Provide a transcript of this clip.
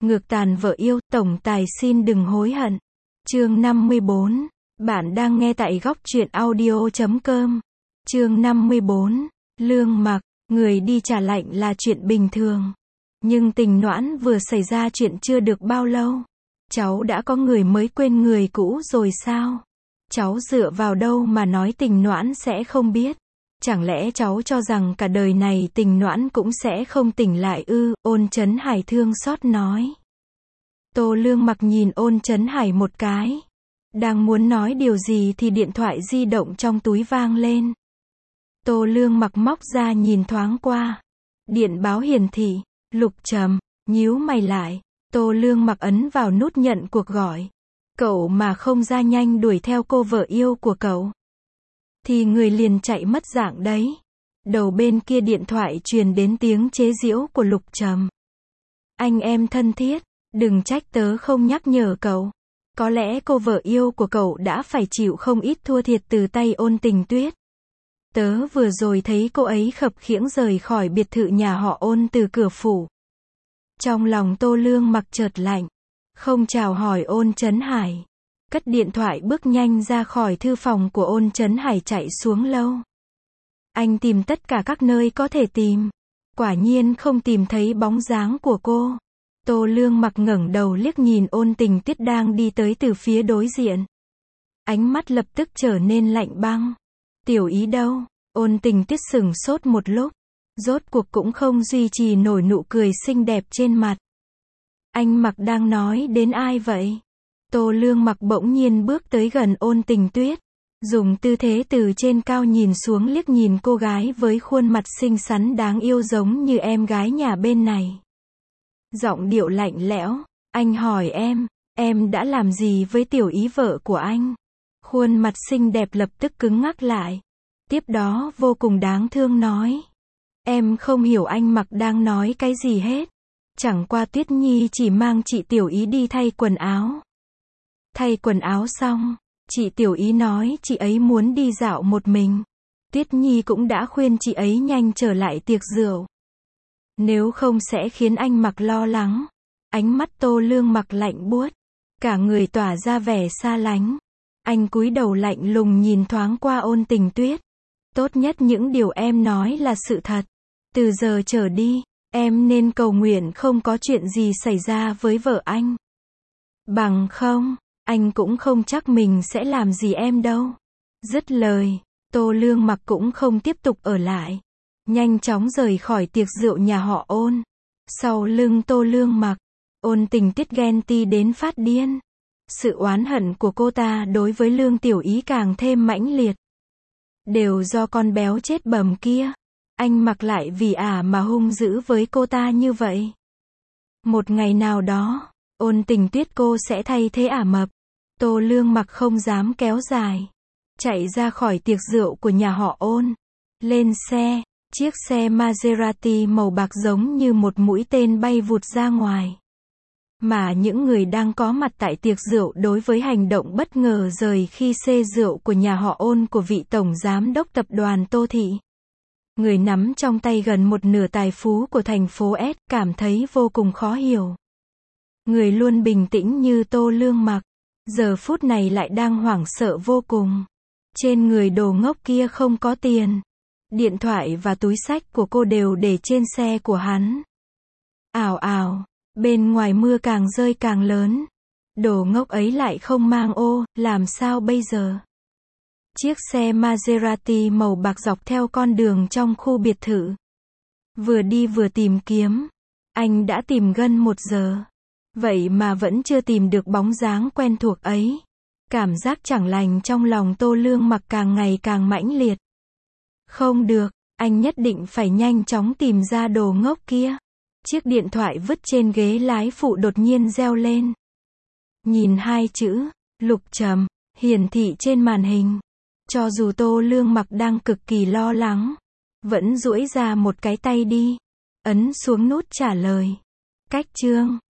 Ngược tàn vợ yêu, tổng tài xin đừng hối hận. Chương 54. Bạn đang nghe tại góc truyện audio.com. Chương 54. Lương Mặc, người đi trả lạnh là chuyện bình thường. Nhưng Tình Noãn vừa xảy ra chuyện chưa được bao lâu. Cháu đã có người mới quên người cũ rồi sao? Cháu dựa vào đâu mà nói Tình Noãn sẽ không biết? Chẳng lẽ cháu cho rằng cả đời này Tình Noãn cũng sẽ không tỉnh lại ư? Ôn Chấn Hải thương xót nói. Tô Lương Mặc nhìn Ôn Chấn Hải một cái. Đang muốn nói điều gì thì điện thoại di động trong túi vang lên. Tô Lương Mặc móc ra nhìn thoáng qua. Điện báo hiển thị. Lục Trầm, nhíu mày lại. Tô Lương Mặc ấn vào nút nhận cuộc gọi. Cậu mà không ra nhanh đuổi theo cô vợ yêu của cậu thì người liền chạy mất dạng đấy. Đầu bên kia điện thoại truyền đến tiếng chế giễu của Lục Trầm. Anh em thân thiết, đừng trách tớ không nhắc nhở cậu. Có lẽ cô vợ yêu của cậu đã phải chịu không ít thua thiệt từ tay Ôn Tình Tuyết. Tớ vừa rồi thấy cô ấy khập khiễng rời khỏi biệt thự nhà họ Ôn từ cửa phủ. Trong lòng Tô Lương Mặc chợt lạnh. Không chào hỏi Ôn Chấn Hải. Cất điện thoại bước nhanh ra khỏi thư phòng của Ôn Chấn Hải chạy xuống lâu. Anh tìm tất cả các nơi có thể tìm. Quả nhiên không tìm thấy bóng dáng của cô. Tô Lương Mặc ngẩng đầu liếc nhìn Ôn Tình Tuyết đang đi tới từ phía đối diện. Ánh mắt lập tức trở nên lạnh băng. Tiểu Ý đâu? Ôn Tình Tuyết sững sốt một lúc. Rốt cuộc cũng không duy trì nổi nụ cười xinh đẹp trên mặt. Anh Mặc đang nói đến ai vậy? Tô Lương Mặc bỗng nhiên bước tới gần Ôn Tình Tuyết. Dùng tư thế từ trên cao nhìn xuống liếc nhìn cô gái với khuôn mặt xinh xắn đáng yêu giống như em gái nhà bên này. Giọng điệu lạnh lẽo. Anh hỏi em đã làm gì với Tiểu Ý vợ của anh? Khuôn mặt xinh đẹp lập tức cứng ngắc lại. Tiếp đó vô cùng đáng thương nói. Em không hiểu anh Mặc đang nói cái gì hết. Chẳng qua Tuyết Nhi chỉ mang chị Tiểu Ý đi thay quần áo. Thay quần áo xong, chị Tiểu Ý nói chị ấy muốn đi dạo một mình. Tuyết Nhi cũng đã khuyên chị ấy nhanh trở lại tiệc rượu. Nếu không sẽ khiến anh Mặc lo lắng. Ánh mắt Tô Lương Mặc lạnh buốt. Cả người tỏa ra vẻ xa lánh. Anh cúi đầu lạnh lùng nhìn thoáng qua Ôn Tình Tuyết. Tốt nhất những điều em nói là sự thật. Từ giờ trở đi, em nên cầu nguyện không có chuyện gì xảy ra với vợ anh. Bằng không, anh cũng không chắc mình sẽ làm gì em đâu. Dứt lời, Tô Lương Mặc cũng không tiếp tục ở lại. Nhanh chóng rời khỏi tiệc rượu nhà họ Ôn. Sau lưng Tô Lương Mặc, Ôn Tình Tuyết ghen ti đến phát điên. Sự oán hận của cô ta đối với Lương Tiểu Ý càng thêm mãnh liệt. Đều do con béo chết bầm kia. Anh Mặc lại vì mà hung dữ với cô ta như vậy. Một ngày nào đó, Ôn Tình Tuyết cô sẽ thay thế mập. Tô Lương Mặc không dám kéo dài. Chạy ra khỏi tiệc rượu của nhà họ Ôn. Lên xe, chiếc xe Maserati màu bạc giống như một mũi tên bay vụt ra ngoài. Mà những người đang có mặt tại tiệc rượu đối với hành động bất ngờ rời khi xe rượu của nhà họ Ôn của vị tổng giám đốc tập đoàn Tô Thị. Người nắm trong tay gần một nửa tài phú của thành phố S cảm thấy vô cùng khó hiểu. Người luôn bình tĩnh như Tô Lương Mặc, giờ phút này lại đang hoảng sợ vô cùng. Trên người đồ ngốc kia không có tiền. Điện thoại và túi xách của cô đều để trên xe của hắn. Ào ào, bên ngoài mưa càng rơi càng lớn. Đồ ngốc ấy lại không mang ô, làm sao bây giờ? Chiếc xe Maserati màu bạc dọc theo con đường trong khu biệt thự. Vừa đi vừa tìm kiếm. Anh đã tìm gần 1 giờ. Vậy mà vẫn chưa tìm được bóng dáng quen thuộc ấy. Cảm giác chẳng lành trong lòng Tô Lương Mặc càng ngày càng mãnh liệt. Không được, anh nhất định phải nhanh chóng tìm ra đồ ngốc kia. Chiếc điện thoại vứt trên ghế lái phụ đột nhiên reo lên. Nhìn 2 chữ, Lục Trầm, hiển thị trên màn hình. Cho dù Tô Lương Mặc đang cực kỳ lo lắng, vẫn duỗi ra một cái tay đi, ấn xuống nút trả lời. Cách chương